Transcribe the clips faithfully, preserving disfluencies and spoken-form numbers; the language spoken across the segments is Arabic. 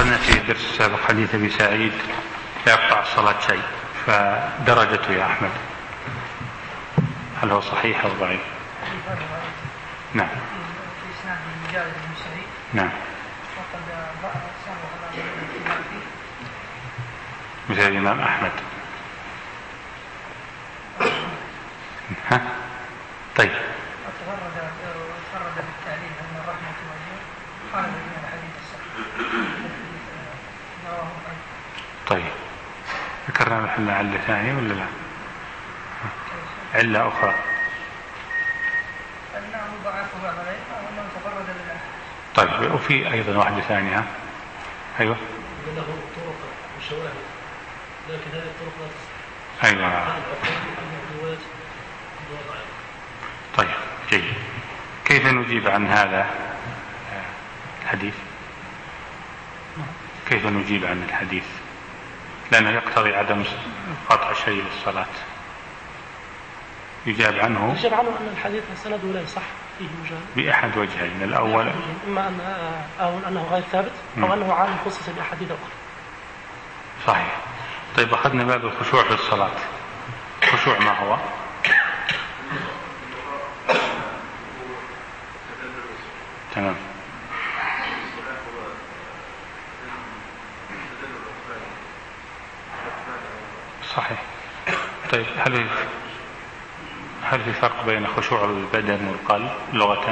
شرحنا في الدرس السابق حديث أبي سعيد لا يقطع الصلاة شيء، فدرجته يا أحمد هل هو صحيح أو ضعيف؟ نعم نعم مثل الإمام أحمد. ها طيب وتفرد بالتعليل أن الرحمة والجود خالد من الحديث الصحيح. طيب ذكرنا محل علة ثانية ولا لا؟ علة أخرى أنه ضعف بعض العلم وأنه تفرد بالله. طيب وفي أيضا واحدة ثانية. أيوة له طرق وشواهد لكن هذه الطرق لا تصح. أيوة طيب جيد. كيف نجيب عن هذا الحديث؟ كيف نجيب عن الحديث لأنه يقتضي عدم قطع شيء للصلاة؟ يجاب عنه يجاب عنه أن الحديث سنده لا يصح فيه وجهان بأحد وجهين. الأول إما أن أو أنه غير ثابت أو م. أنه عالم خصص بأحاديث أخرى. صحيح. طيب أخذنا باب الخشوع في الصلاة. الخشوع ما هو؟ تمام صحيح. طيب هل هل في فرق بين خشوع البدن والقلب لغة؟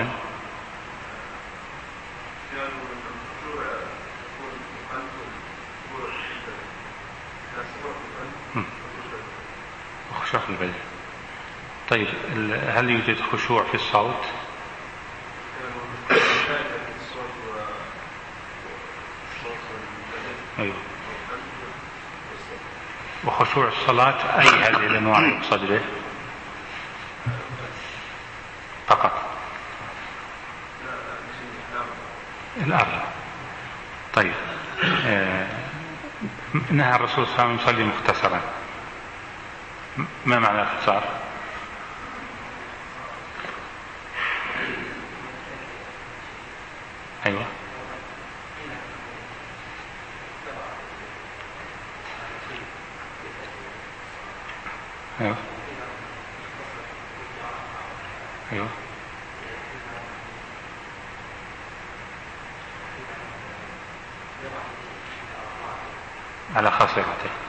خشوع في البدن. طيب هل يوجد خشوع في الصوت؟ أيوة. وخشوع الصلاة أي هذه الأنواع يقصد به فقط؟ الأرض. طيب آه. نهى الرسول صلى الله عليه وسلم يصلي مختصرا. ما معنى الاختصار؟ أيوة أيوة أيوة على خاصرته.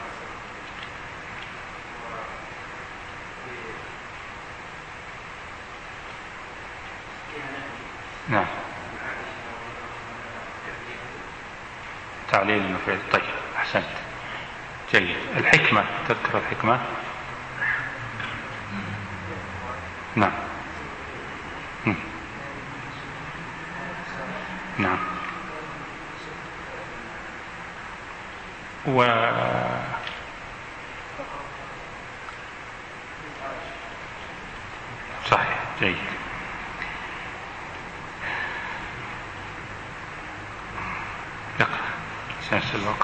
نعم تعليل المفعول. طيب أحسنت جيد. الحكمة تذكر الحكمة؟ نعم م. نعم و صحيح جيد. الوقت.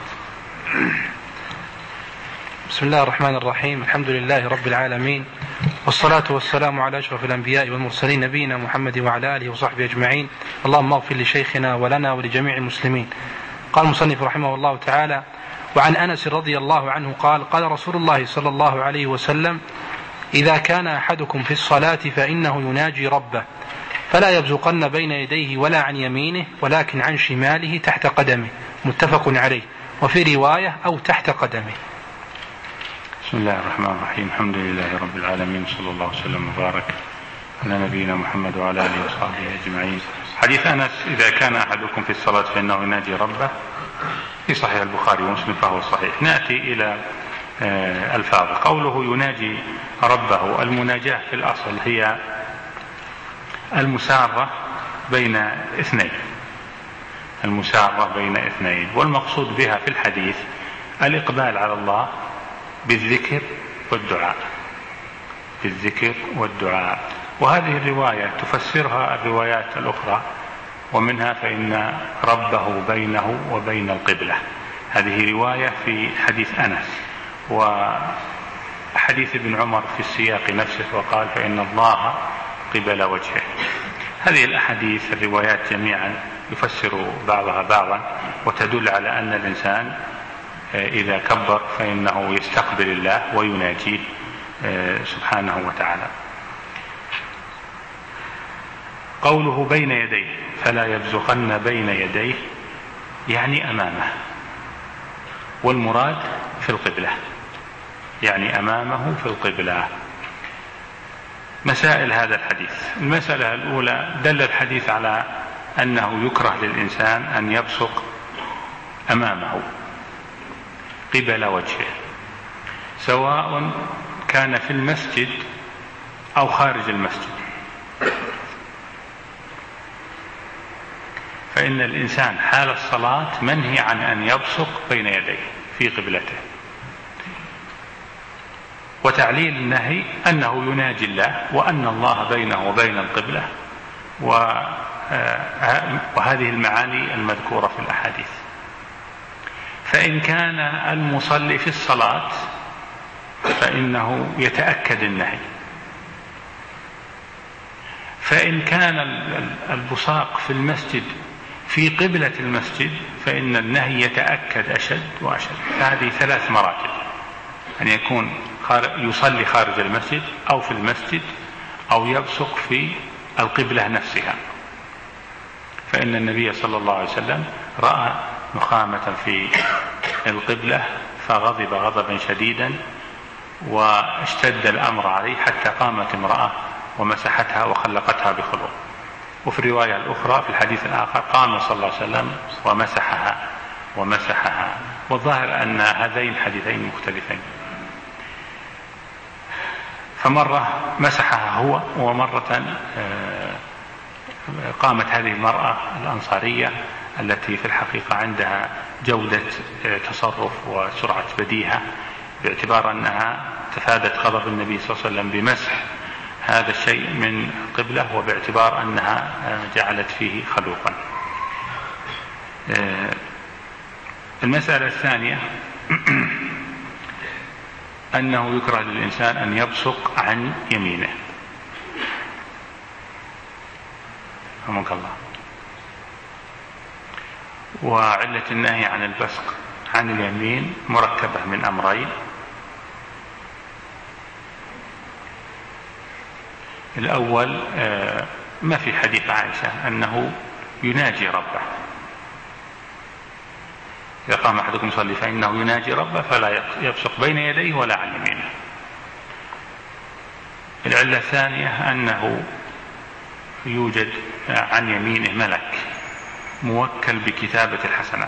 بسم الله الرحمن الرحيم. الحمد لله رب العالمين، والصلاة والسلام على أشرف الأنبياء والمرسلين نبينا محمد وعلى آله وصحبه أجمعين. اللهم اغفر لشيخنا ولنا ولجميع المسلمين. قال المصنف رحمه الله تعالى: وعن أنس رضي الله عنه قال: قال رسول الله صلى الله عليه وسلم: إذا كان أحدكم في الصلاة فإنه يناجي ربه فلا يبزقن بين يديه ولا عن يمينه ولكن عن شماله تحت قدمه. متفق عليه. وفي رواية أو تحت قدمه. بسم الله الرحمن الرحيم. الحمد لله رب العالمين، صلى الله وسلم وبارك على نبينا محمد وعلى آله وصحبه أجمعين. حديث أنس: إذا كان أحدكم في الصلاة فإنه يناجي ربه، في صحيح البخاري ومسلم فهو صحيح. نأتي إلى الفاظ قوله يناجي ربه. المناجاة في الأصل هي المسارة بين اثنين، المسارة بين اثنين، والمقصود بها في الحديث الإقبال على الله بالذكر والدعاء، بالذكر والدعاء. وهذه الرواية تفسرها الروايات الأخرى، ومنها فإن ربه بينه وبين القبلة. هذه رواية في حديث أنس. وحديث ابن عمر في السياق نفسه وقال: فإن الله قبل وجهه. هذه الأحاديث الروايات جميعا يفسر بعضها بعضا، وتدل على أن الإنسان إذا كبر فإنه يستقبل الله ويناجيه سبحانه وتعالى. قوله بين يديه فلا يبزقن بين يديه يعني أمامه، والمراد في القبلة، يعني أمامه في القبلة. مسائل هذا الحديث: المسألة الأولى، دل الحديث على أنه يكره للإنسان أن يبصق أمامه قبل وجهه، سواء كان في المسجد أو خارج المسجد، فإن الإنسان حال الصلاة منهي عن أن يبصق بين يديه في قبلته. وتعليل النهي أنه يناجي الله، وأن الله بينه وبين القبلة، وهذه المعاني المذكورة في الأحاديث. فإن كان المصلي في الصلاة فإنه يتأكد النهي، فإن كان البصاق في المسجد في قبلة المسجد فإن النهي يتأكد أشد وأشد. هذه ثلاث مراتب: أن يكون يصلي خارج المسجد أو في المسجد أو يبصق في القبلة نفسها. فإن النبي صلى الله عليه وسلم رأى نخامة في القبلة فغضب غضبا شديدا، واشتد الأمر عليه حتى قامت امرأة ومسحتها وخلقتها بخلق. وفي الرواية الأخرى في الحديث الآخر قام صلى الله عليه وسلم ومسحها ومسحها. والظاهر أن هذين الحديثين مختلفين، فمرة مسحها هو، ومرة قامت هذه المرأة الأنصارية التي في الحقيقة عندها جودة تصرف وسرعة بديهة، باعتبار أنها تفادت غضب النبي صلى الله عليه وسلم بمسح هذا الشيء من القبلة، وباعتبار أنها جعلت فيه خلوقا. المسألة الثانية أنه يكره للإنسان أن يبصق عن يمينه. رحمك الله. وعلة النهي عن البصق عن اليمين مركبة من أمرين: الأول ما في حديث عائشة أنه يناجي ربه، إذا قام أحدكم يصلي فإنه يناجي ربه فلا يبصق بين يديه ولا عن يمينه. العلة الثانية أنه يوجد عن يمينه ملك موكل بكتابة الحسنات.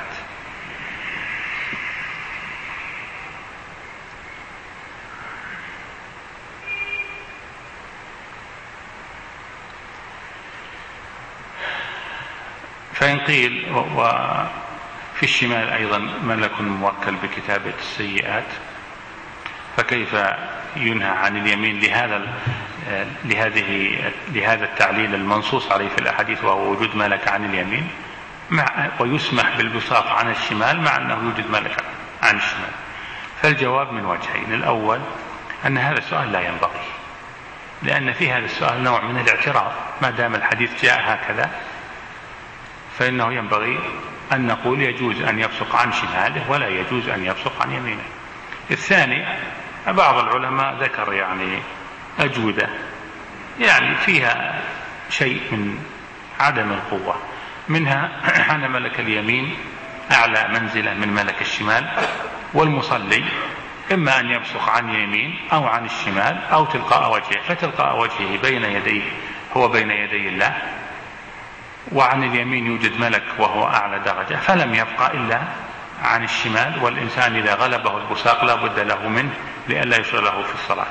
فإن قيل وفي الشمال أيضا ملك موكل بكتابة السيئات، فكيف ينهى عن اليمين لهذا لهذه لهذا التعليل المنصوص عليه في الأحاديث، وهو وجود ملك عن اليمين، مع ويسمح بالبساط عن الشمال مع أنه يوجد ملك عن الشمال؟ فالجواب من وجهين: الأول أن هذا السؤال لا ينبغي، لأن في هذا السؤال نوع من الاعتراض. ما دام الحديث جاء هكذا فإنه ينبغي أن نقول يجوز أن يبصق عن شماله ولا يجوز أن يبصق عن يمينه. الثاني، بعض العلماء ذكر يعني أجوبة يعني فيها شيء من عدم القوة، منها أن ملك اليمين أعلى منزلة من ملك الشمال، والمصلي إما أن يبصق عن يمين أو عن الشمال أو تلقاء وجهه، فتلقاء وجهه بين يديه هو بين يدي الله، وعن اليمين يوجد ملك وهو أعلى درجة، فلم يبقى إلا عن الشمال. والإنسان إذا غلبه البصاق لا بد له منه لئلا يشغله في الصلاة.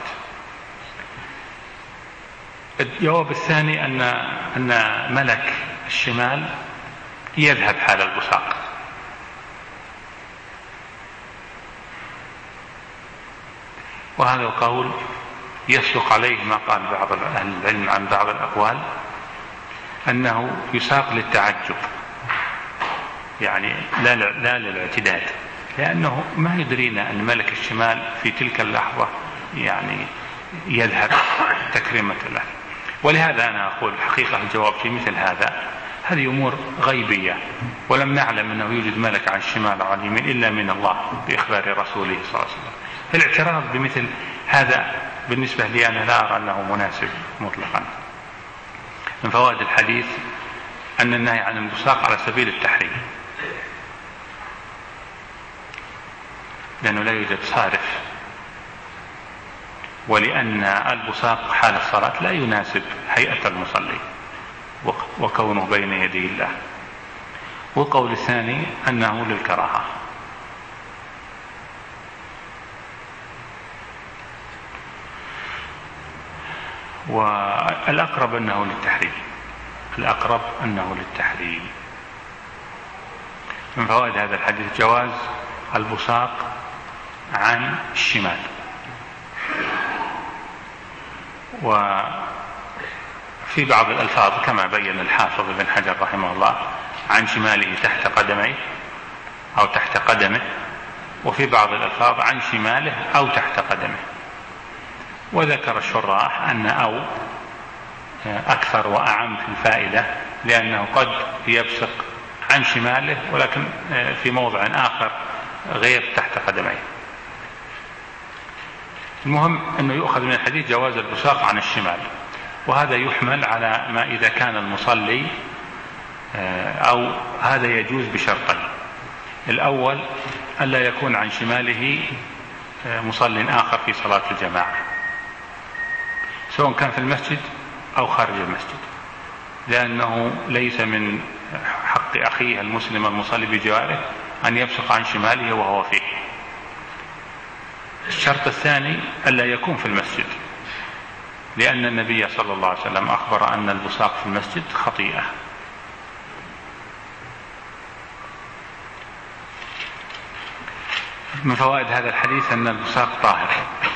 الجواب الثاني أن أن ملك الشمال يذهب حال البصاق، وهذا القول يسلق عليه ما قال بعض أهل العلم عن بعض الأقوال أنه يساق للتعجب، يعني لا لا للاعتداد، لأنه ما يدرينا أن ملك الشمال في تلك اللحظة يعني يذهب تكريمة له. ولهذا أنا أقول حقيقة الجواب في مثل هذا هذه أمور غيبية، ولم نعلم أنه يوجد ملك على الشمال أو على اليمين إلا من الله بإخبار رسوله صلى الله عليه وسلم. الاعتراض بمثل هذا بالنسبة لي أنا لا أرى أنه مناسب مطلقا. من فوائد الحديث أن النهي عن البصاق على سبيل التحريم، لأنه لا يوجد صارف، ولأن البصاق حال الصلاة لا يناسب هيئة المصلي وكونه بين يدي الله. والقول الثاني أنه للكراهة. والأقرب أنه للتحريم، الأقرب أنه للتحريم. من فوائد هذا الحديث جواز البصاق عن الشمال، وفي بعض الألفاظ كما بين الحافظ ابن حجر رحمه الله عن شماله تحت قدميه أو تحت قدمه، وفي بعض الألفاظ عن شماله أو تحت قدمه. وذكر الشراح أن أو أكثر وأعم في الفائدة، لأنه قد يبصق عن شماله ولكن في موضع آخر غير تحت قدميه. المهم أنه يؤخذ من الحديث جواز البصاق عن الشمال، وهذا يحمل على ما إذا كان المصلي أو هذا يجوز بشرطين: الأول ألا يكون عن شماله مصل آخر في صلاة الجماعة، سواء كان في المسجد أو خارج المسجد، لأنه ليس من حق أخيه المسلم المصلي بجواره أن يبصق عن شماله وهو فيه. الشرط الثاني ألا يكون في المسجد، لأن النبي صلى الله عليه وسلم أخبر أن البصاق في المسجد خطيئة. من فوائد هذا الحديث أن البصاق طاهر،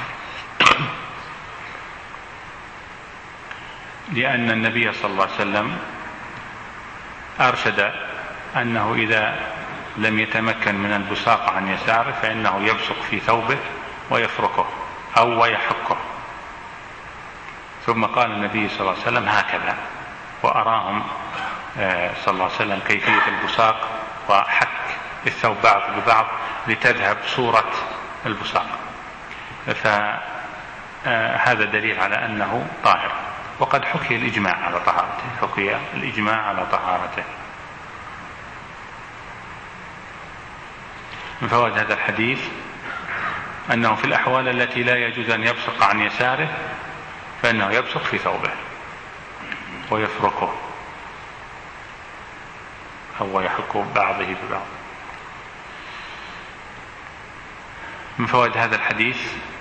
لأن النبي صلى الله عليه وسلم أرشد أنه إذا لم يتمكن من البصاق عن يساره فإنه يبصق في ثوبه ويفركه أو ويحكه. ثم قال النبي صلى الله عليه وسلم هكذا، وأراهم صلى الله عليه وسلم كيفية البصاق وحك الثوب بعض ببعض لتذهب صورة البصاق. فهذا دليل على أنه طاهر، وقد حكي الإجماع على طهارته، حكي الإجماع على طهارته. من فوائد هذا الحديث أنه في الأحوال التي لا يجوز أن يبصق عن يساره فإنه يبصق في ثوبه ويفركه أو يحك بعضه ببعض. من فوائد هذا الحديث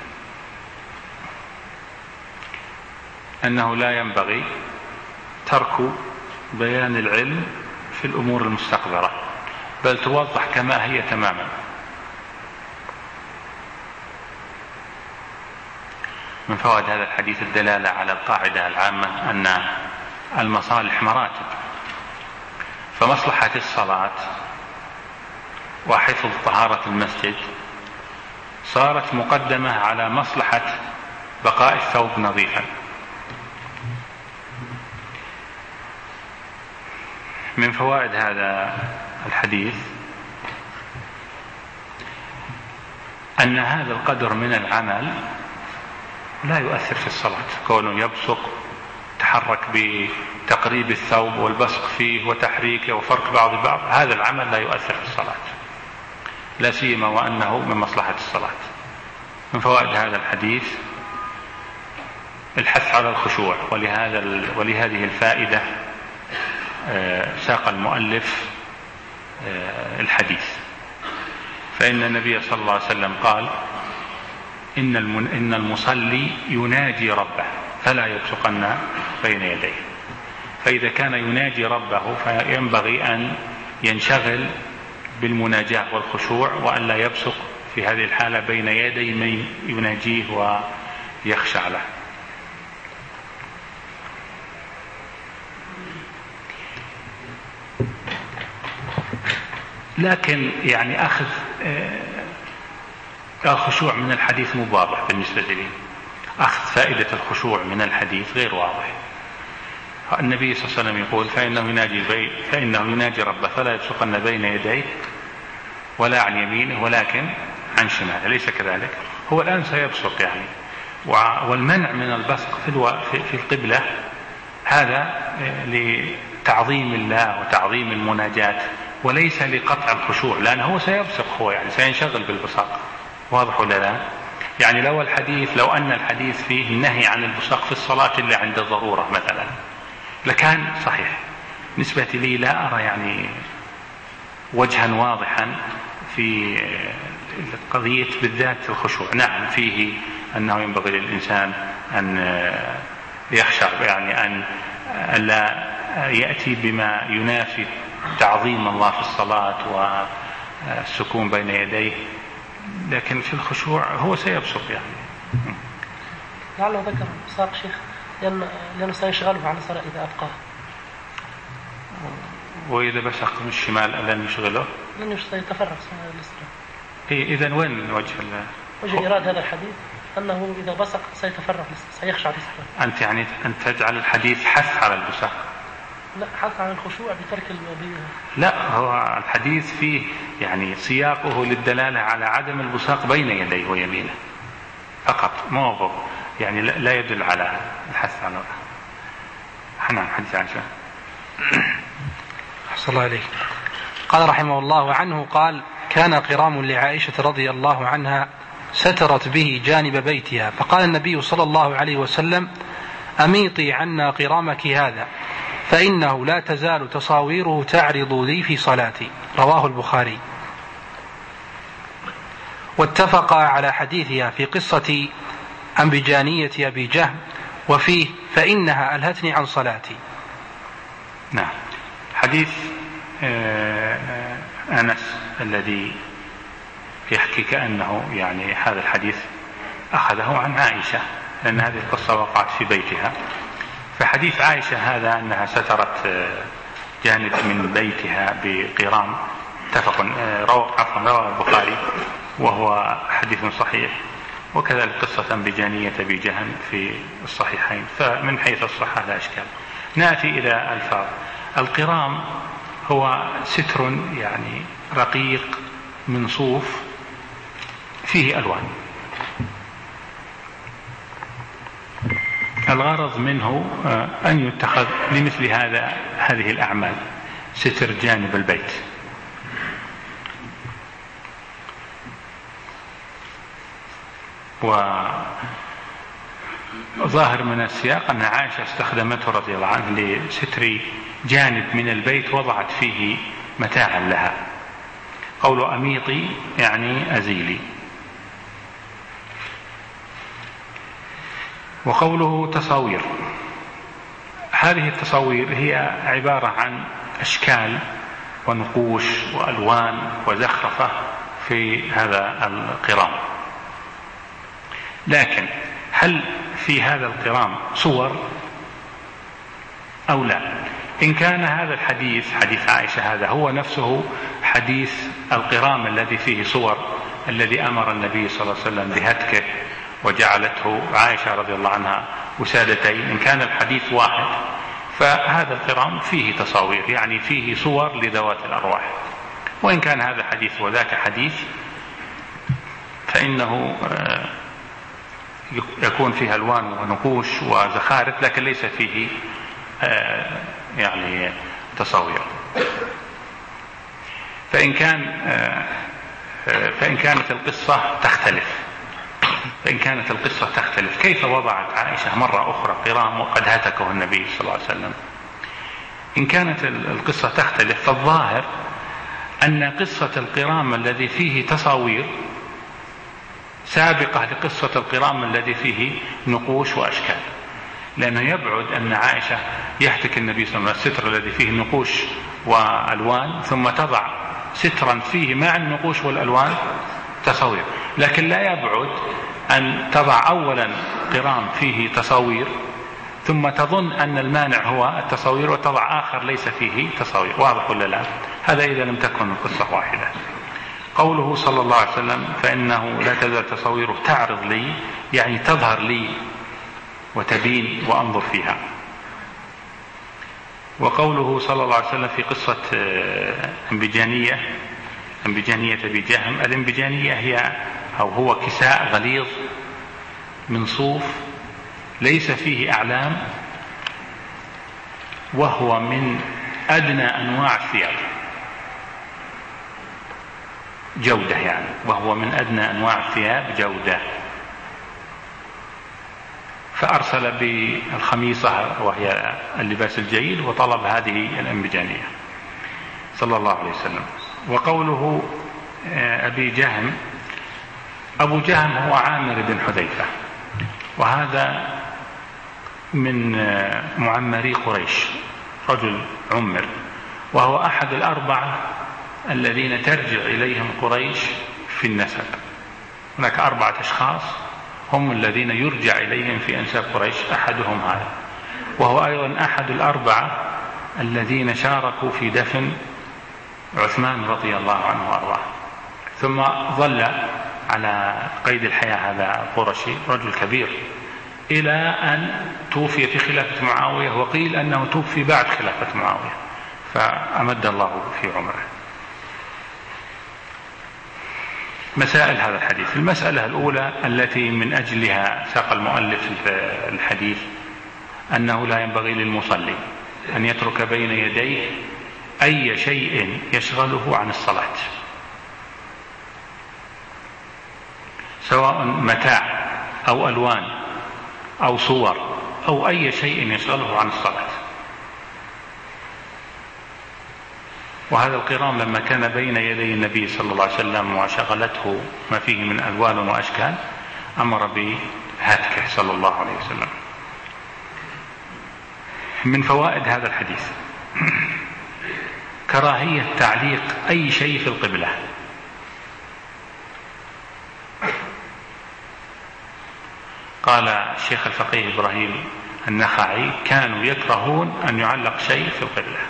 أنه لا ينبغي ترك بيان العلم في الأمور المستقذرة، بل توضح كما هي تماما. من فوائد هذا الحديث الدلالة على القاعدة العامة أن المصالح مراتب، فمصلحة الصلاة وحفظ طهارة المسجد صارت مقدمة على مصلحة بقاء الثوب نظيفا. من فوائد هذا الحديث أن هذا القدر من العمل لا يؤثر في الصلاة، كونه يبصق تحرك بتقريب الثوب والبصق فيه وتحريكه وفرق بعض بعض، هذا العمل لا يؤثر في الصلاة، لا سيما وأنه من مصلحة الصلاة. من فوائد هذا الحديث الحث على الخشوع، ولهذا ولهذه الفائدة ساق المؤلف الحديث، فإن النبي صلى الله عليه وسلم قال إن إن المصلي يناجي ربه فلا يبصقن بين يديه. فإذا كان يناجي ربه فينبغي أن ينشغل بالمناجاة والخشوع، وأن لا يبصق في هذه الحالة بين يدي من يناجيه ويخشع له. لكن يعني أخذ الخشوع من الحديث مو واضح بالنسبة لي، أخذ فائدة الخشوع من الحديث غير واضح. النبي صلى الله عليه وسلم يقول فإنه يناجي, البيت فإنه يناجي ربه فلا يبصقن بين يديه ولا عن يمينه ولكن عن شماله، أليس كذلك؟ هو الآن سيبصق يعني، والمنع من البصق في, في القبلة هذا لتعظيم الله وتعظيم المناجاة وليس لقطع الخشوع، لأنه هو سيبصق، هو يعني سينشغل بالبصاق. واضح ولا لا؟ يعني لو الحديث لو أن الحديث فيه النهي عن البصاق في الصلاة إلا عند الضرورة مثلا لكان صحيح. بالنسبة لي لا أرى يعني وجها واضحا في قضية بالذات الخشوع. نعم فيه أنه ينبغي للإنسان أن يخشع، يعني أن لا يأتي بما ينافي تعظيم الله في الصلاة والسكون بين يديه، لكن في الخشوع هو سيبصق يعني. لعله ذكر بصاق شيخ لأن لأنه سيشغله عن الصلاة إذا أبقاه. وإذا بصق من الشمال لن يشغله؟ لن يتفرغ للصلاة. إيه إذن وين وجه الله؟ وجه إيراد هذا الحديث أنه إذا بصق سيتفرغ سيخشع للصلاة. أنت يعني أن تجعل الحديث حث على البصاق؟ لا، حث على الخشوع بترك المبيه. لا، هو الحديث فيه يعني سياقه للدلالة على عدم البصاق بين يديه ويمينه فقط، موضوع يعني لا يدل على الحث على حنان. حديث عائشة. أحسن الله عليك. قال رحمه الله عنه قال: كان قرام لعائشة رضي الله عنها سترت به جانب بيتها، فقال النبي صلى الله عليه وسلم: أميطي عنا قرامك هذا فإنه لا تزال تصاويره تعرض لي في صلاتي. رواه البخاري. واتفق على حديثها في قصة أنبجانية أبي جهم وفيه: فإنها ألهتني عن صلاتي. نعم. حديث أنس الذي يحكي كأنه يعني هذا الحديث أخذه عن عائشة، لأن هذه القصة وقعت في بيتها. فحديث عائشة هذا أنها سترت جانب من بيتها بقرام، اتفق رواه البخاري وهو حديث صحيح، وكذلك قصة بجانية أبي جهم في الصحيحين، فمن حيث الصحة لا إشكال. نأتي إلى الفاظ. القرام هو ستر يعني رقيق من صوف فيه ألوان، الغرض منه أن يتخذ لمثل هذا هذه الأعمال، ستر جانب البيت. وظاهر من السياق أن عائشة استخدمته رضي الله عنها لستر جانب من البيت وضعت فيه متاعا لها. قول أميطي يعني أزيلي. وقوله تصاوير، هذه التصاوير هي عبارة عن أشكال ونقوش وألوان وزخرفة في هذا القرام. لكن هل في هذا القرام صور أو لا؟ إن كان هذا الحديث حديث عائشة هذا هو نفسه حديث القرام الذي فيه صور، الذي أمر النبي صلى الله عليه وسلم بهتكه وجعلته عائشة رضي الله عنها وسادتين، إن كان الحديث واحد فهذا القرام فيه تصاوير، يعني فيه صور لذوات الأرواح. وإن كان هذا حديث وذاك حديث فإنه يكون فيه ألوان ونقوش وزخارف، لكن ليس فيه يعني تصاوير. فإن كان فإن كانت القصة تختلف فإن كانت القصة تختلف كيف وضعت عائشة مرة أخرى قرام وقد هتكه النبي صلى الله عليه وسلم؟ إن كانت القصة تختلف فالظاهر أن قصة القرام الذي فيه تصاوير سابقة لقصة القرام الذي فيه نقوش وأشكال، لأنه يبعد أن عائشة يهتك النبي صلى الله عليه وسلم الستر الذي فيه نقوش وألوان ثم تضع سترا فيه مع النقوش والألوان تصاوير، لكن لا يبعد أن تضع أولا قرام فيه تصاوير ثم تظن أن المانع هو التصاوير وتضع آخر ليس فيه تصاوير. واضح ولا لا؟ هذا إذا لم تكن القصة واحدة. قوله صلى الله عليه وسلم فإنه لا تزال تصاويره تعرض لي، يعني تظهر لي وتبين وأنظر فيها. وقوله صلى الله عليه وسلم في قصة انبجانية انبجانية أبي جهم، الانبجانية هي أو هو كساء غليظ من صوف ليس فيه أعلام، وهو من أدنى أنواع الثياب جودة، يعني وهو من أدنى أنواع الثياب جودة. فأرسل بالخميصة وهي اللباس الجيد وطلب هذه الانبجانية صلى الله عليه وسلم. وقوله أبي جهم، أبو جهم هو عامر بن حذيفة، وهذا من معمري قريش، رجل عمر، وهو أحد الأربعة الذين ترجع إليهم قريش في النسب. هناك أربعة أشخاص هم الذين يرجع إليهم في أنساب قريش، أحدهم هذا، وهو أيضا أحد الأربعة الذين شاركوا في دفن عثمان رضي الله عنه وأرضاه. ثم ظل على قيد الحياة هذا القرشي رجل كبير إلى أن توفي في خلافة معاوية، وقيل أنه توفي بعد خلافة معاوية، فأمد الله في عمره. مسائل هذا الحديث: المسألة الأولى التي من أجلها ساق المؤلف الحديث أنه لا ينبغي للمصلي أن يترك بين يديه أي شيء يشغله عن الصلاة، سواء متاع أو ألوان أو صور أو أي شيء يشغله عن الصلاة. وهذا القرام لما كان بين يدي النبي صلى الله عليه وسلم وشغلته ما فيه من ألوان وأشكال أمر بهتكه صلى الله عليه وسلم. من فوائد هذا الحديث كراهية تعليق أي شيء في القبلة. قال الشيخ الفقيه إبراهيم النخعي: كانوا يكرهون أن يعلق شيء في القبلة.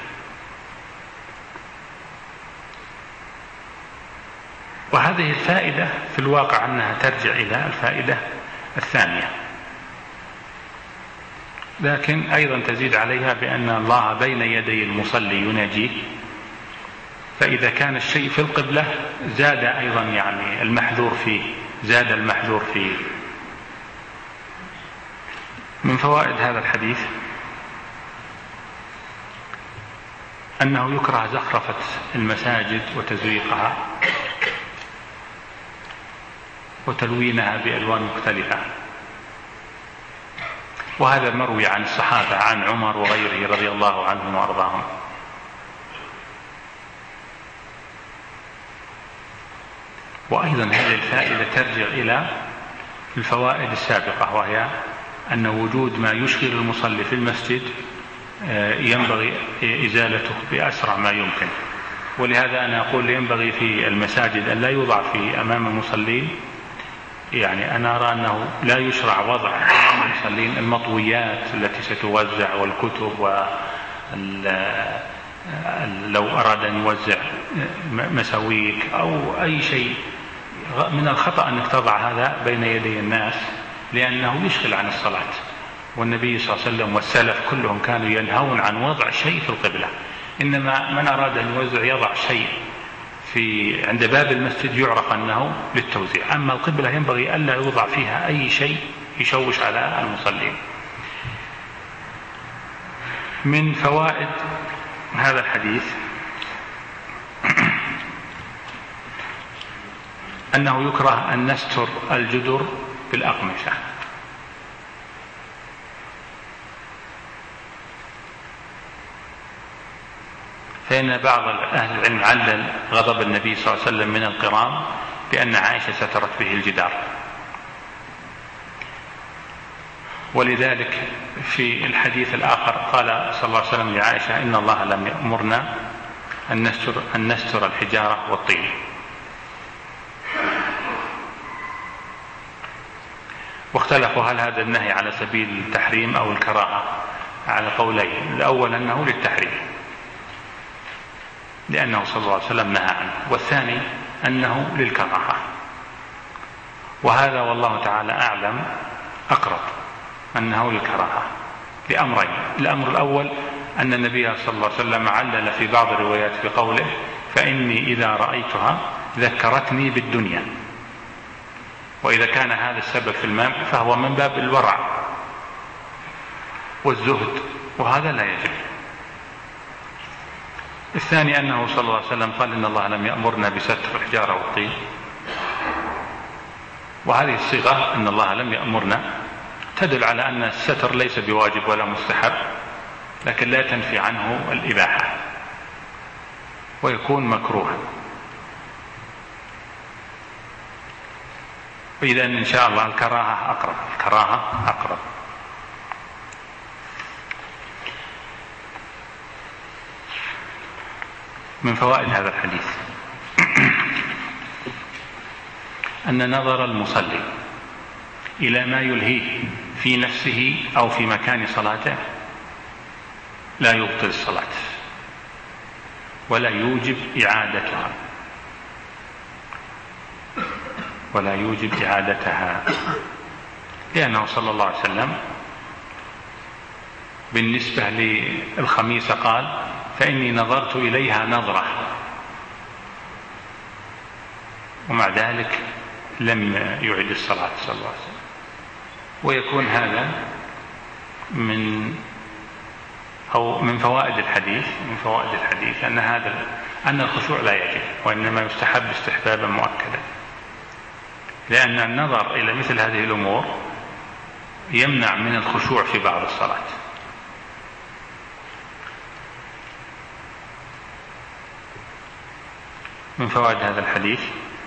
وهذه الفائدة في الواقع أنها ترجع إلى الفائدة الثانية، لكن أيضا تزيد عليها بأن الله بين يدي المصلي يناجيه، فإذا كان الشيء في القبلة زاد أيضا يعني المحذور فيه، زاد المحذور فيه. من فوائد هذا الحديث أنه يكره زخرفة المساجد وتزويقها وتلوينها بألوان مختلفة، وهذا مروي عن الصحابة، عن عمر وغيره رضي الله عنهم وأرضاهم. وأيضا هذه الفائدة ترجع إلى الفوائد السابقة، وهي أن وجود ما يشغل المصلي في المسجد ينبغي إزالته بأسرع ما يمكن. ولهذا أنا أقول ينبغي في المساجد أن لا يوضع في أمام المصلين، يعني أنا أرى أنه لا يشرع وضع أمام المصلين المطويات التي ستوزع والكتب، ولو أراد أن يوزع مساويك أو أي شيء، من الخطأ أنك تضع هذا بين يدي الناس، لأنه يشغل عن الصلاة. والنبي صلى الله عليه وسلم والسلف كلهم كانوا ينهون عن وضع شيء في القبلة، إنما من أراد أن يوزع يضع شيء في عند باب المسجد يعرف أنه للتوزيع. أما القبلة ينبغي ألا يوضع فيها أي شيء يشوش على المصلين. من فوائد هذا الحديث أنه يكره أن نستر الجدر بالأقمشة، فإن بعض أهل العلم علل غضب النبي صلى الله عليه وسلم من القرام بأن عائشة سترت به الجدار، ولذلك في الحديث الآخر قال صلى الله عليه وسلم لعائشة: إن الله لم يأمرنا أن نستر, أن نستر الحجارة والطين. واختلفوا هل هذا النهي على سبيل التحريم أو الكراهة على قولين. الأول أنه للتحريم لأنه صلى الله عليه وسلم نهى عنه، والثاني أنه للكراهة، وهذا والله تعالى أعلم أقرب أنه للكراهة لأمرين. الأمر الأول أن النبي صلى الله عليه وسلم علل في بعض الروايات بقوله: فإني إذا رأيتها ذكرتني بالدنيا. وإذا كان هذا السبب في المنع فهو من باب الورع والزهد، وهذا لا يجب. الثاني أنه صلى الله عليه وسلم قال: إن الله لم يأمرنا بستر الحجارة والطين، وهذه الصيغة إن الله لم يأمرنا تدل على أن الستر ليس بواجب ولا مستحب، لكن لا تنفي عنه الإباحة ويكون مكروها. وإذا إن شاء الله الكراهة أقرب، الكراهة أقرب. من فوائد هذا الحديث أن نظر المصلي إلى ما يلهيه في نفسه أو في مكان صلاته لا يبطل الصلاة ولا يوجب إعادتها ولا يوجب إعادتها لأنه صلى الله عليه وسلم بالنسبة للخميسة قال: فإني نظرت إليها نظرة، ومع ذلك لم يعد الصلاة صلى الله عليه وسلم. ويكون هذا من أو من فوائد الحديث من فوائد الحديث أن هذا أن الخشوع لا يجب، وإنما يستحب استحبابا مؤكدا، لأن النظر إلى مثل هذه الأمور يمنع من الخشوع في بعض الصلاة. من فوائد هذا الحديث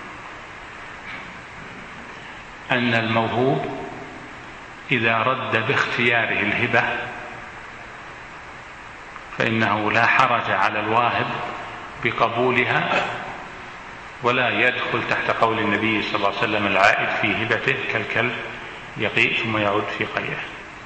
أن الموهوب إذا رد باختياره الهبة فإنه لا حرج على الواهب بقبولها، ولا يدخل تحت قول النبي صلى الله عليه وسلم: العائد في هبته كالكلب يقيء ثم يعود في قيئه.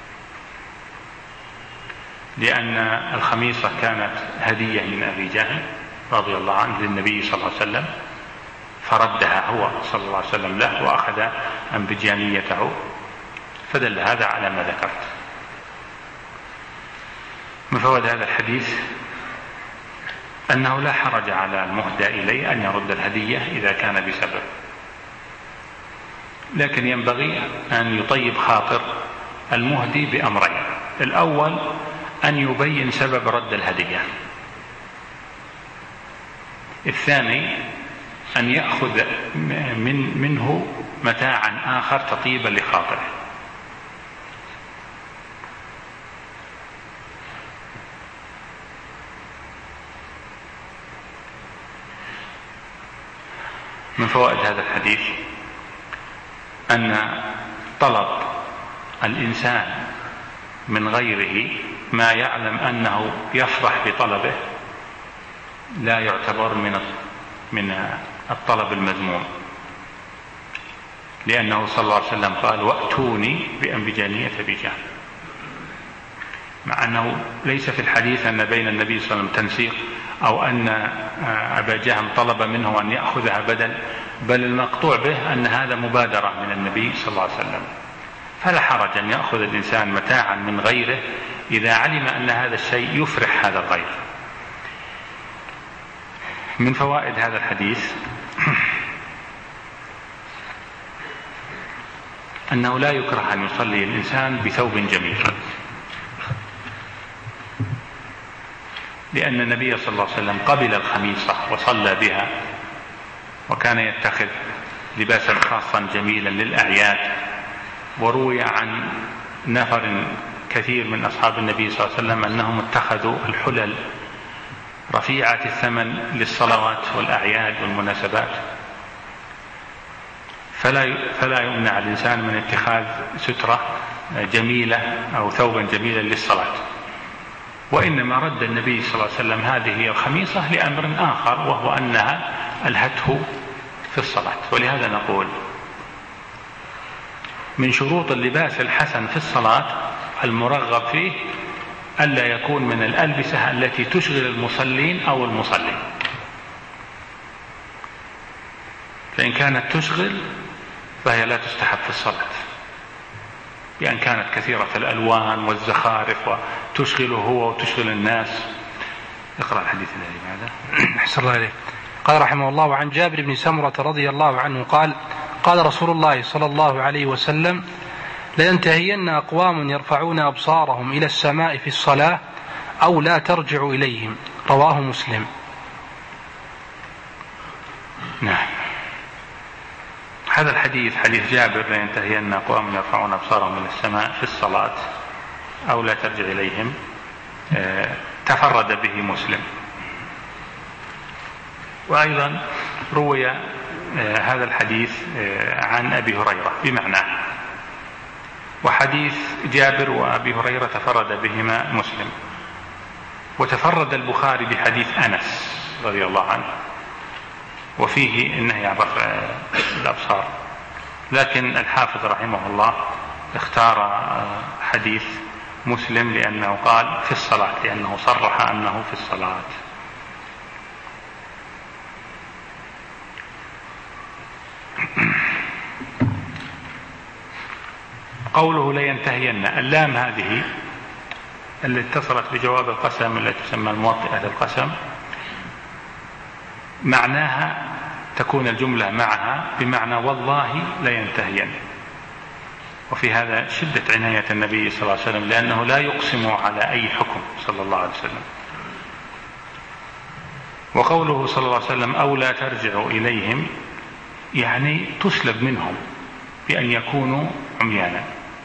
لأن الخميصة كانت هدية من أبي جهل رضي الله عنه للنبي صلى الله عليه وسلم، فردها هو صلى الله عليه وسلم له وأخذ أنبجانيته، فدل هذا على ما ذكرت. من فوائد هذا الحديث أنه لا حرج على المهدى إليه أن يرد الهدية إذا كان بسبب، لكن ينبغي أن يطيب خاطر المهدي بأمرين: الأول أن يبين سبب رد الهدية، الثاني أن يأخذ من منه متاعا آخر تطيبا لخاطره. من فوائد هذا الحديث أن طلب الإنسان من غيره ما يعلم أنه يفرح بطلبه لا يعتبر من من الطلب المذموم، لأنه صلى الله عليه وسلم قال: وأتوني بأنبجانية أبي جهل، مع أنه ليس في الحديث أن بين النبي صلى الله عليه وسلم تنسيق أو أن أبا جهل طلب منه أن يأخذها بدل، بل المقطوع به أن هذا مبادرة من النبي صلى الله عليه وسلم. فلا حرج أن يأخذ الإنسان متاعا من غيره إذا علم أن هذا الشيء يفرح هذا الغير. من فوائد هذا الحديث أنه لا يكره أن يصلي الإنسان بثوب جميل، لأن النبي صلى الله عليه وسلم قبل الخميصة وصلى بها، وكان يتخذ لباسا خاصا جميلا للأعياد. وروي عن نفر كثير من أصحاب النبي صلى الله عليه وسلم أنهم اتخذوا الحلل رفيعة الثمن للصلوات والأعياد والمناسبات. فلا فلا يمنع الإنسان من اتخاذ سترة جميلة أو ثوبا جميلا للصلاة، وإنما رد النبي صلى الله عليه وسلم هذه الخميصة لأمر آخر، وهو أنها ألهته في الصلاة. ولهذا نقول من شروط اللباس الحسن في الصلاة المرغب فيه ألا يكون من الألبسة التي تشغل المصلين أو المصلي، فإن كانت تشغل فهي لا تستحب في الصلاة. بأن كانت كثيرة الألوان والزخارف وتشغله هو وتشغل الناس. اقرأ الحديث الذي بعده. أحسن الله إليك. قال رحمه الله: وعن جابر بن سمرة رضي الله عنه قال: قال رسول الله صلى الله عليه وسلم: لينتهين أقوام يرفعون أبصارهم إلى السماء في الصلاة أو لا ترجع إليهم. رواه مسلم. نعم. هذا الحديث حديث جابر: لينتهين أقوام يرفعون أبصارهم إلى السماء في الصلاة أو لا ترجع إليهم، تفرد به مسلم. وأيضا روي هذا الحديث عن أبي هريرة بمعناه، وحديث جابر وأبي هريرة تفرد بهما مسلم. وتفرد البخاري بحديث أنس رضي الله عنه وفيه النهي عن رفع الأبصار، لكن الحافظ رحمه الله اختار حديث مسلم لأنه قال في الصلاة، لأنه صرح أنه في الصلاة. قوله لينتهين، اللام هذه التي اتصلت بجواب القسم التي تسمى الموطئة للقسم، معناها تكون الجملة معها بمعنى والله لينتهين. وفي هذا شدة عناية النبي صلى الله عليه وسلم، لأنه لا يقسم على أي حكم صلى الله عليه وسلم. وقوله صلى الله عليه وسلم أو لا ترجع إليهم، يعني تسلب منهم بأن يكونوا عميانا.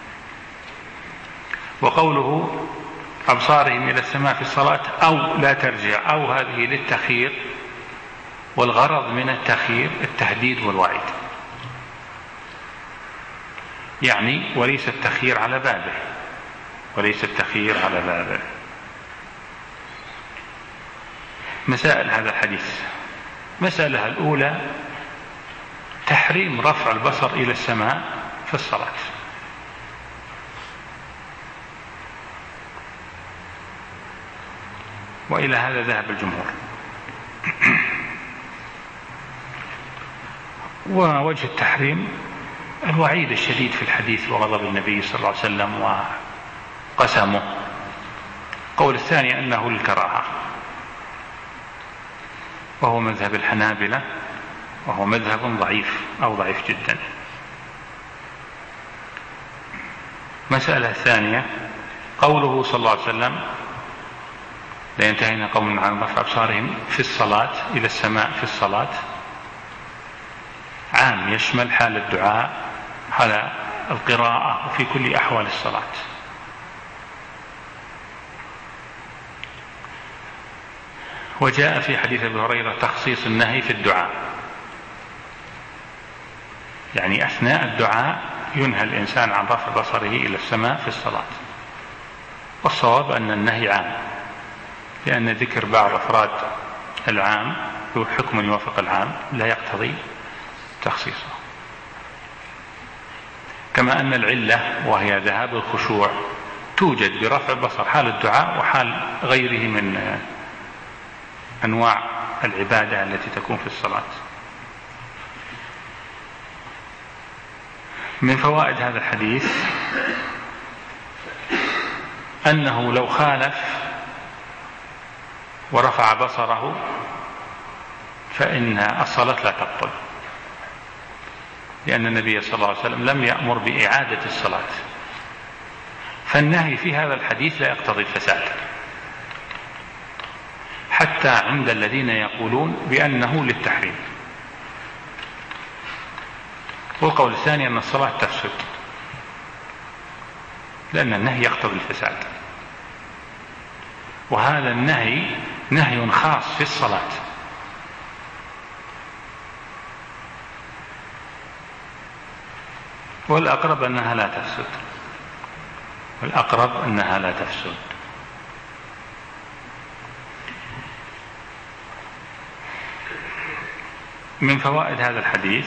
وقوله أبصارهم إلى السماء في الصلاة أو لا ترجع، أو هذه للتخيير، والغرض من التخيير التهديد والوعيد، يعني وليس التخيير على بابه، وليس التخيير على بابه. مسائل هذا الحديث: مسألة الأولى تحريم رفع البصر إلى السماء في الصلاة. وإلى هذا ذهب الجمهور. ووجه التحريم الوعيد الشديد في الحديث وغضب النبي صلى الله عليه وسلم وقسمه. قول الثاني أنه للكراهة، وهو مذهب الحنابلة، وهو مذهب ضعيف أو ضعيف جدا. مسألة الثانية قوله صلى الله عليه وسلم لينتهين قوم عن رفع أبصارهم في الصلاة إلى السماء في الصلاة، عام يشمل حال الدعاء، حال القراءة، وفي كل أحوال الصلاة. وجاء في حديث أبي هريرة تخصيص النهي في الدعاء، يعني أثناء الدعاء ينهى الإنسان عن رفع بصره إلى السماء في الصلاة. والصواب أن النهي عام، لأن ذكر بعض أفراد العام له حكم يوافق العام لا يقتضي تخصيصه. كما أن العلة وهي ذهاب الخشوع توجد برفع البصر حال الدعاء وحال غيره من أنواع العبادة التي تكون في الصلاة. من فوائد هذا الحديث أنه لو خالف ورفع بصره فإن الصلاة لا تبطل، لأن النبي صلى الله عليه وسلم لم يأمر بإعادة الصلاة، فالنهي في هذا الحديث لا يقتضي الفساد، حتى عند الذين يقولون بأنه للتحريم. والقول الثاني أن الصلاة تفسد، لأن النهي يقتضي الفساد، وهذا النهي نهي خاص في الصلاة. والأقرب أنها لا تفسد، والأقرب أنها لا تفسد. من فوائد هذا الحديث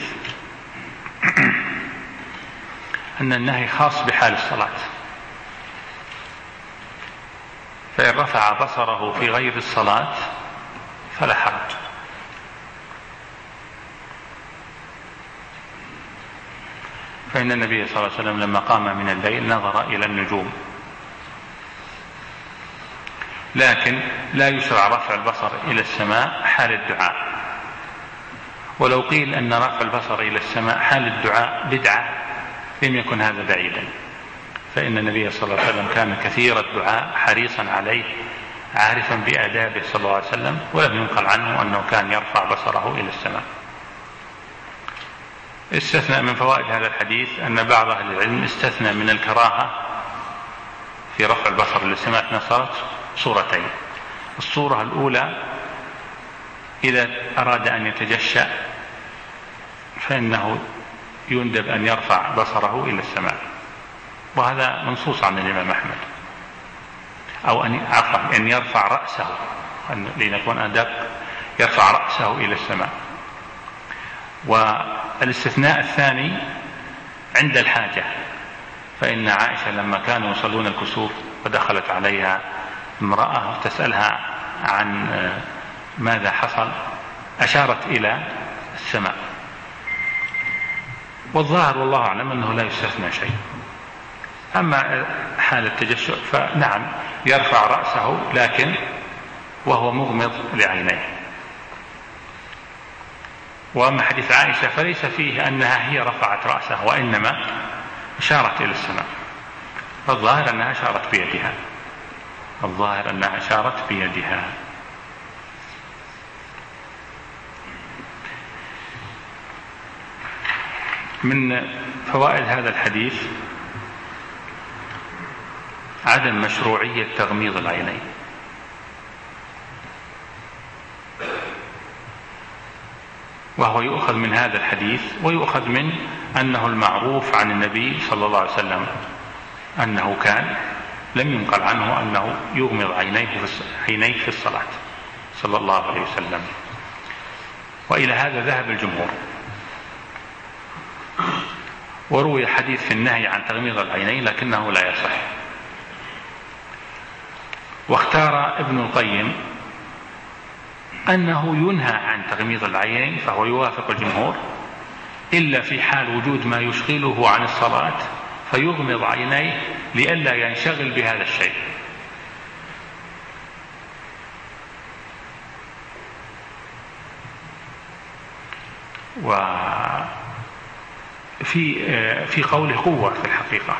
أن النهي خاص بحال الصلاة، فإن رفع بصره في غير الصلاة فلا حرج. فإن النبي صلى الله عليه وسلم لما قام من الليل نظر إلى النجوم، لكن لا يشرع رفع البصر إلى السماء حال الدعاء. ولو قيل أن رفع البصر إلى السماء حال الدعاء بدعة لم يكن هذا بعيدا، فإن النبي صلى الله عليه وسلم كان كثير الدعاء حريصا عليه عارفا بآدابه صلى الله عليه وسلم، ولم ينقل عنه أنه كان يرفع بصره إلى السماء. استثنى من فوائد هذا الحديث أن بعض أهل العلم استثنى من الكراهة في رفع البصر إلى السماء أثناء الصلاة صورتين. الصورة الأولى إذا أراد أن يتجشأ فإنه يندب أن يرفع بصره إلى السماء، وهذا منصوص عن الإمام أحمد، أو أن عفوا أن يرفع رأسه لنكون أدق، يرفع رأسه إلى السماء. والاستثناء الثاني عند الحاجة، فإن عائشة لما كانوا يصلون الكسوف ودخلت عليها امرأة تسألها عن ماذا حصل أشارت إلى السماء. والظاهر والله أعلم أنه لا يستثنى شيء. أما حال التجشؤ فنعم يرفع رأسه لكن وهو مغمض لعينيه. وأما حديث عائشة فليس فيه أنها هي رفعت رأسه وإنما أشارت إلى السماء، فالظاهر أنها أشارت بيدها، الظاهر أنها أشارت بيدها. من فوائد هذا الحديث عدم مشروعية تغميض العينين، وهو يؤخذ من هذا الحديث ويؤخذ من أنه المعروف عن النبي صلى الله عليه وسلم أنه كان لم ينقل عنه أنه يغمض عينيه في الصلاة صلى الله عليه وسلم، وإلى هذا ذهب الجمهور. وروي حديث في النهي عن تغميض العينين لكنه لا يصح. واختار ابن القيم أنه ينهى عن تغميض العينين، فهو يوافق الجمهور إلا في حال وجود ما يشغله عن الصلاة فيغمض عينيه لئلا ينشغل بهذا الشيء. وفي في قوله قوة في الحقيقة.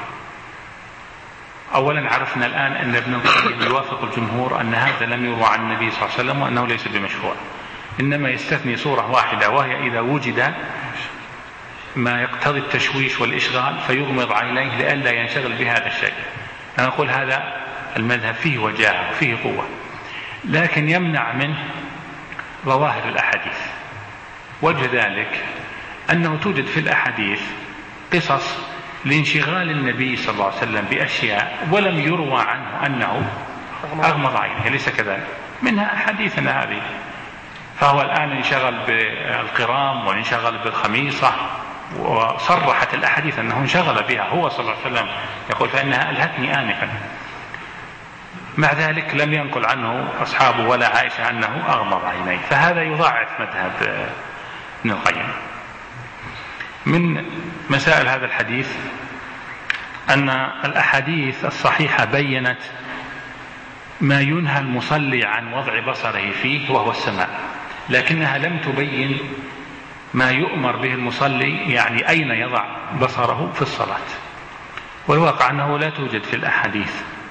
أولا عرفنا الآن أن ابن القيم يوافق الجمهور أن هذا لم يروى عن النبي صلى الله عليه وسلم وأنه ليس بمشروع، إنما يستثني صورة واحدة وهي إذا وجد ما يقتضي التشويش والإشغال فيغمض عينيه لئلا ينشغل بهذا الشيء. أنا أقول هذا المذهب فيه وجاهه فيه قوة، لكن يمنع منه ظواهر الأحاديث. وجه ذلك أنه توجد في الأحاديث قصص لانشغال النبي صلى الله عليه وسلم بأشياء ولم يروى عنه أنه أغمض عينه، ليس كذلك. منها أحاديثنا هذه، فهو الآن انشغل بالقرام وانشغل بالخميصة، وصرحت الأحاديث أنه انشغل بها هو صلى الله عليه وسلم، يقول فإنها ألهتني آنفا. مع ذلك لم ينقل عنه أصحابه ولا عائشة أنه أغمض عينيه، فهذا يضاعف مذهب ابن القيم. من مسائل هذا الحديث أن الأحاديث الصحيحة بيّنت ما ينهى المصلي عن وضع بصره فيه وهو السماء، لكنها لم تبين ما يؤمر به المصلي، يعني أين يضع بصره في الصلاة. والواقع أنه لا توجد في الأحاديث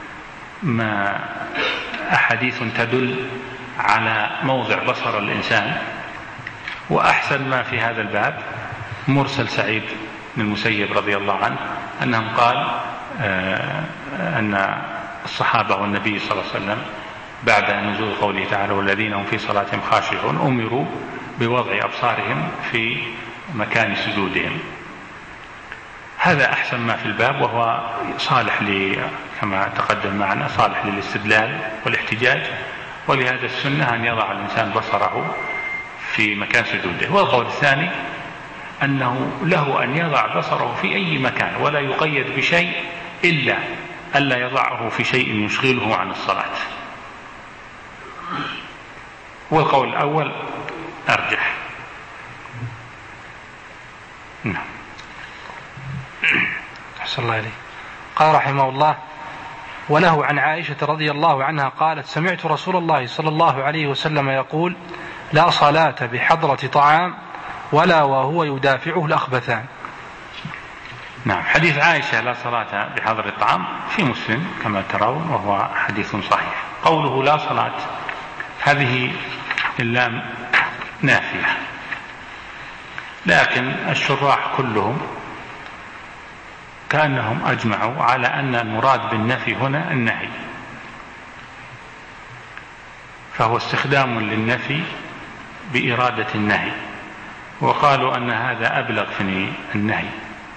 ما أحاديث تدل على موضع بصر الإنسان. وأحسن ما في هذا الباب مرسل سعيد بن المسيب رضي الله عنه أنه قال آه أن الصحابة والنبي صلى الله عليه وسلم بعد نزول قوله تعالى والذين هم في صلاتهم خاشعون أمروا بوضع أبصارهم في مكان سجودهم. هذا أحسن ما في الباب، وهو صالح كما تقدم معنا صالح للاستدلال والاحتجاج، ولهذا السنة أن يضع الإنسان بصره في مكان سجوده. والقول الثاني أنه له أن يضع بصره في أي مكان ولا يقيد بشيء إلا ألا يضعه في شيء يشغله عن الصلاة. والقول الأول أرجح. نعم. أحسن الله عليه. قال رحمه الله: وله عن عائشة رضي الله عنها قالت: سمعت رسول الله صلى الله عليه وسلم يقول: لا صلاة بحضرة طعام ولا وهو يدافعه الأخبثان. نعم. حديث عائشة لا صلاة بحضرة الطعام في مسلم كما ترون، وهو حديث صحيح. قوله لا صلاة هذه اللام نافية، لكن الشراح كلهم كأنهم أجمعوا على أن المراد بالنفي هنا النهي، فهو استخدام للنفي بإرادة النهي، وقالوا أن هذا أبلغ في النهي.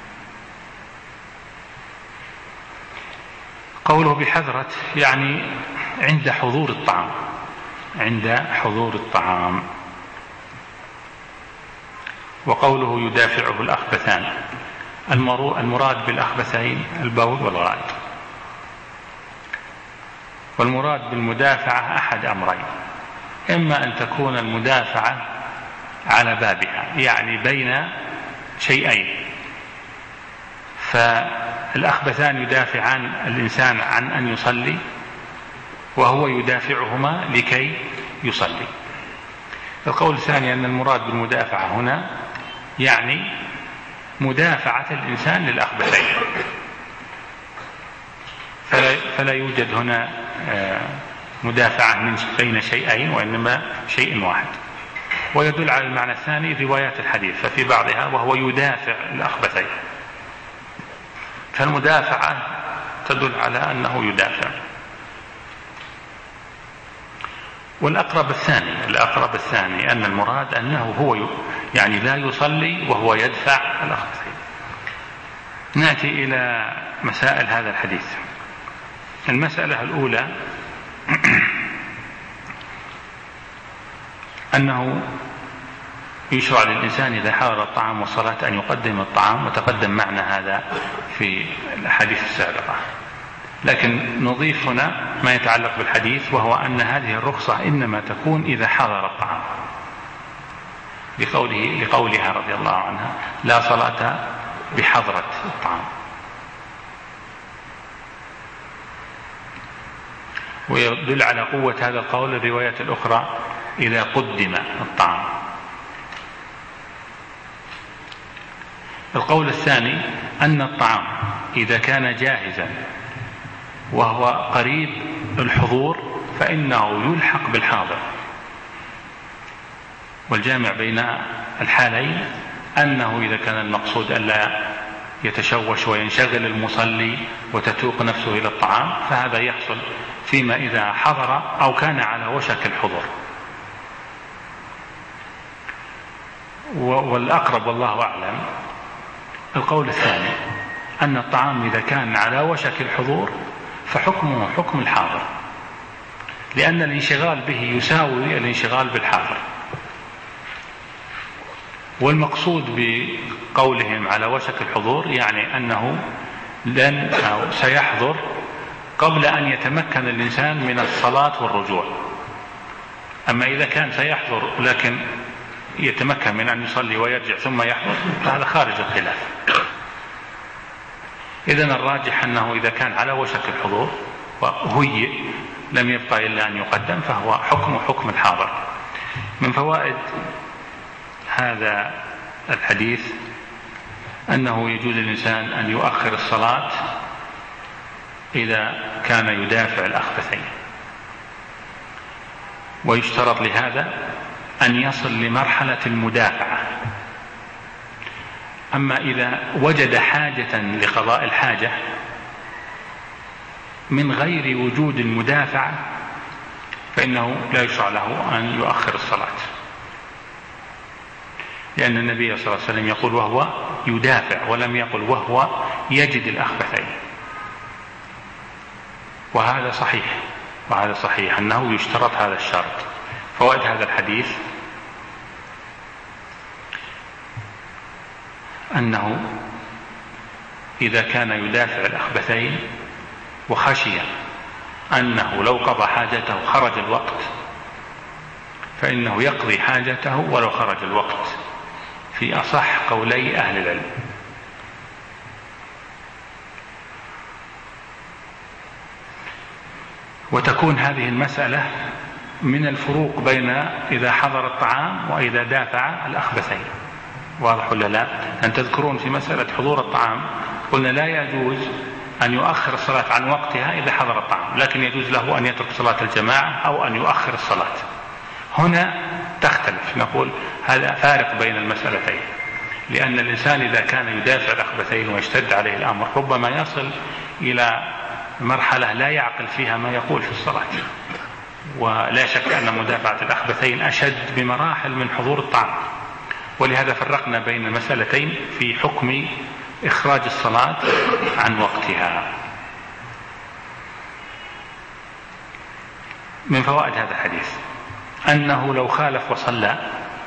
قوله بحضرة يعني عند حضور الطعام، عند حضور الطعام. وقوله يدافعه الأخبثان، المراد بالأخبثين البول والغائط. والمراد بالمدافعة أحد أمرين: إما أن تكون المدافعة على بابها، يعني بين شيئين، فالأخبثان يدافعان الإنسان عن أن يصلي، وهو يدافعهما لكي يصلي. القول الثاني أن المراد بالمدافعة هنا يعني مدافعة الإنسان للأخبثين، فلا, فلا يوجد هنا مدافعة من بين شيئين، وإنما شيء واحد. ويدل على المعنى الثاني روايات الحديث، ففي بعضها وهو يدافع الأخبثين، فالمدافعة تدل على أنه يدافع. والأقرب الثاني الأقرب الثاني أن المراد أنه هو يعني لا يصلي وهو يدفع الأخبثين. نأتي إلى مسائل هذا الحديث. المسألة الأولى أنه يشرع للإنسان إذا حضر الطعام والصلاة أن يقدم الطعام، وتقدم معنى هذا في الحديث السابقة، لكن نضيف هنا ما يتعلق بالحديث، وهو أن هذه الرخصة إنما تكون إذا حضر الطعام، لقوله لقولها رضي الله عنها: لا صلاة بحضرة الطعام. ويدل على قوة هذا القول الرواية الأخرى: إذا قدم الطعام. القول الثاني أن الطعام إذا كان جاهزا وهو قريب الحضور فإنه يلحق بالحاضر. والجامع بين الحالين أنه إذا كان المقصود ألا يتشوش وينشغل المصلي وتتوق نفسه إلى الطعام، فهذا يحصل فيما إذا حضر أو كان على وشك الحضور. والأقرب والله أعلم القول الثاني، أن الطعام إذا كان على وشك الحضور فحكمه حكم الحاضر، لأن الانشغال به يساوي الانشغال بالحاضر. والمقصود بقولهم على وشك الحضور يعني أنه لن أو سيحضر قبل أن يتمكن الإنسان من الصلاة والرجوع. أما إذا كان سيحضر لكن يتمكن من أن يصلي ويرجع ثم يحضر، فهذا خارج الخلاف. إذن الراجح أنه إذا كان على وشك الحضور وهيئ لم يبقى إلا أن يقدم، فهو حكم حكم الحاضر. من فوائد هذا الحديث أنه يجوز للإنسان أن يؤخر الصلاة إذا كان يدافع الأخبثين، ويشترط لهذا أن يصل لمرحلة المدافعة. أما إذا وجد حاجة لقضاء الحاجة من غير وجود المدافعة فإنه لا يشرع له أن يؤخر الصلاة، لأن النبي صلى الله عليه وسلم يقول وهو يدافع، ولم يقل وهو يجد الأخبثين. وهذا صحيح وهذا صحيح أنه يشترط هذا الشرط. فوائد هذا الحديث أنه إذا كان يدافع الأخبثين وخشي أنه لو قضى حاجته خرج الوقت، فإنه يقضي حاجته ولو خرج الوقت، في أصح قولي أهل العلم. وتكون هذه المسألة من الفروق بين إذا حضر الطعام وإذا دافع الأخبثين. واضح ولا لا؟ أن تذكرون في مسألة حضور الطعام قلنا لا يجوز أن يؤخر الصلاة عن وقتها إذا حضر الطعام، لكن يجوز له أن يترك صلاة الجماعة أو أن يؤخر الصلاة. هنا تختلف، نقول هذا فارق بين المسألتين، لأن الإنسان إذا كان يدافع الأخبثين ويشتد عليه الأمر ربما يصل إلى مرحلة لا يعقل فيها ما يقول في الصلاة، ولا شك أن مدافعة الأخبثين أشد بمراحل من حضور الطعام. ولهذا فرقنا بين المسألتين في حكم إخراج الصلاة عن وقتها. من فوائد هذا الحديث أنه لو خالف وصلى،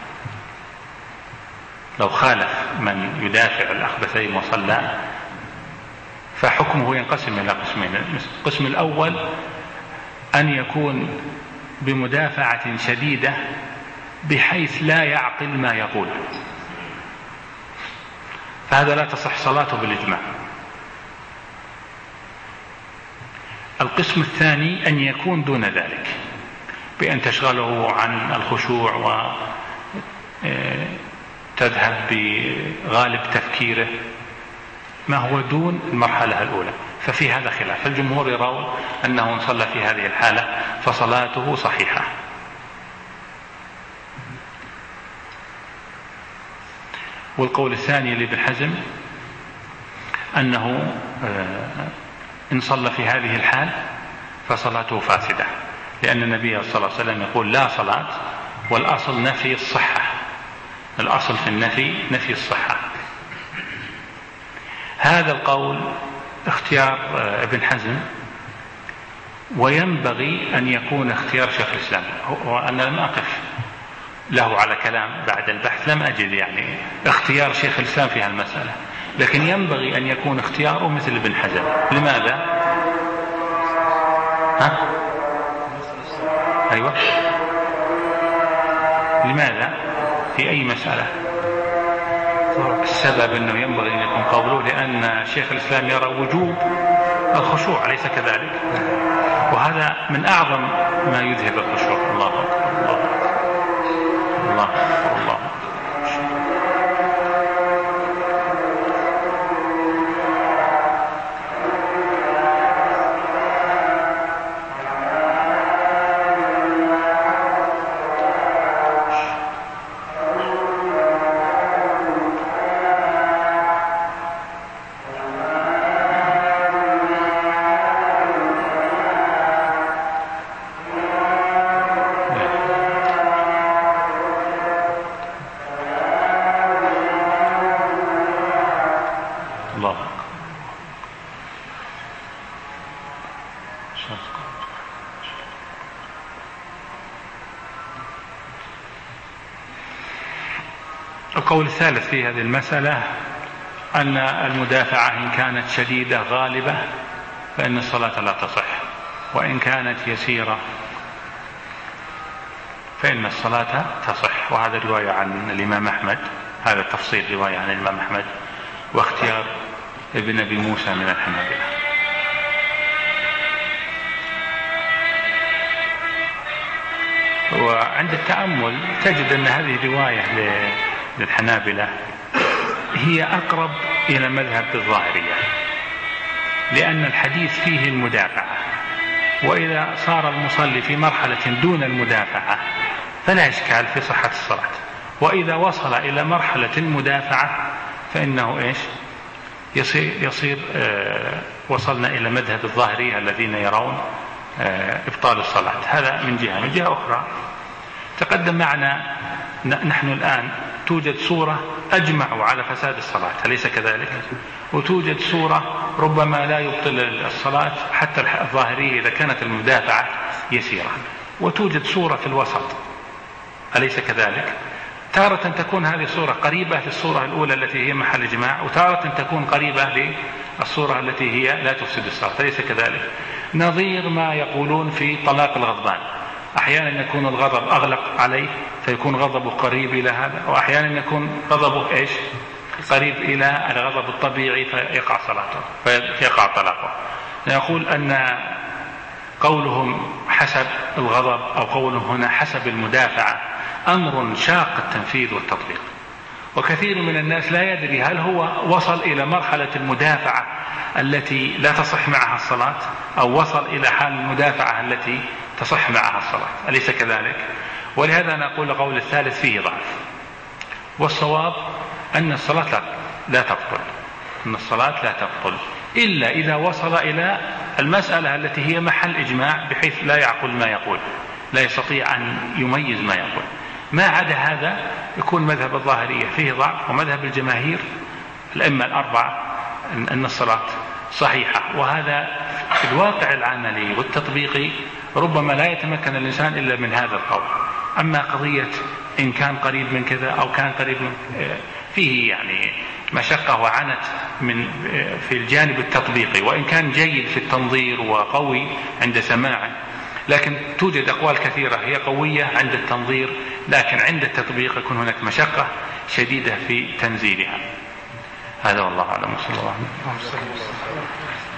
لو خالف من يدافع الأخبثين وصلى فحكمه ينقسم إلى قسمين. القسم الأول أن يكون بمدافعة شديدة بحيث لا يعقل ما يقول، فهذا لا تصح صلاته بالإجماع. القسم الثاني أن يكون دون ذلك، بأن تشغله عن الخشوع وتذهب بغالب تفكيره ما هو دون المرحلة الأولى، ففي هذا خلاف. الجمهور يرون أنه إن صلى في هذه الحالة فصلاته صحيحة. والقول الثاني لابن حزم أنه إن صلى في هذه الحال فصلاته فاسدة، لأن النبي صلى الله عليه وسلم يقول لا صلاة، والأصل نفي الصحة، الأصل في النفي نفي الصحة. هذا القول اختيار ابن حزم، وينبغي أن يكون اختيار شيخ الإسلام، وأنا لم أقف له على كلام بعد البحث، لم أجد يعني اختيار شيخ الإسلام في هالمسألة، لكن ينبغي أن يكون اختياره مثل ابن حزم. لماذا؟ ها؟ أيوة، لماذا؟ في أي مسألة؟ السبب أنه ينبغي أن يكون قوله لأن شيخ الإسلام يرى وجوب الخشوع، أليس كذلك؟ وهذا من أعظم ما يذهب الخشوع. الله أكبر، الله أكبر، الله أكبر، الله أكبر. القول الثالث في هذه المسألة أن المدافعة إن كانت شديدة غالبة فإن الصلاة لا تصح، وإن كانت يسيرة فإن الصلاة تصح. وهذا رواية عن الإمام أحمد، هذا التفصيل رواية عن الإمام أحمد، واختيار ابن أبي موسى من الحنابلة. وعند التأمل تجد أن هذه رواية للحنابلة هي أقرب إلى مذهب الظاهرية، لأن الحديث فيه المدافعة، وإذا صار المصلي في مرحلة دون المدافعة فلا إشكال في صحة الصلاة، وإذا وصل إلى مرحلة المدافعة فإنه إيش يصير, يصير آه وصلنا إلى مذهب الظاهرية الذين يرون آه إبطال الصلاة. هذا من جهة. من جهة أخرى تقدم معنا نحن الآن توجد صورة أجمعوا على فساد الصلاة، أليس كذلك؟ وتوجد صورة ربما لا يبطل الصلاة حتى الظاهرية إذا كانت المدافعة يسيرة، وتوجد صورة في الوسط، أليس كذلك؟ تارة تكون هذه الصورة قريبة للصورة الأولى التي هي محل إجماع، وتارة تكون قريبة للصورة التي هي لا تفسد الصلاة، أليس كذلك؟ نظير ما يقولون في طلاق الغضبان، أحيانا يكون الغضب أغلق عليه فيكون غضبه قريب إلى هذا، وأحيانا يكون غضبه إيش قريب إلى الغضب الطبيعي فيقع صلاته فيقع طلاقه. نقول أن قولهم حسب الغضب أو قولهم هنا حسب المدافعة أمر شاق التنفيذ والتطبيق، وكثير من الناس لا يدري هل هو وصل إلى مرحلة المدافعة التي لا تصح معها الصلاة أو وصل إلى حال المدافعة التي تصح معها الصلاة، أليس كذلك؟ ولهذا نقول قول الثالث فيه ضعف، والصواب أن الصلاة لا تبطل، أن الصلاة لا تبطل إلا إذا وصل إلى المسألة التي هي محل إجماع بحيث لا يعقل ما يقول، لا يستطيع أن يميز ما يقول. ما عدا هذا يكون مذهب الظاهرية فيه ضعف، ومذهب الجماهير الأئمة الأربعة أن الصلاة صحيحة. وهذا في الواقع العملي والتطبيقي ربما لا يتمكن الإنسان إلا من هذا القول. أما قضية إن كان قريب من كذا أو كان قريب من فيه يعني مشقة وعنت من في الجانب التطبيقي، وإن كان جيد في التنظير وقوي عند سماعه، لكن توجد أقوال كثيرة هي قوية عند التنظير، لكن عند التطبيق يكون هناك مشقة شديدة في تنزيلها. هذا والله أعلم. صلى الله عليه وسلم.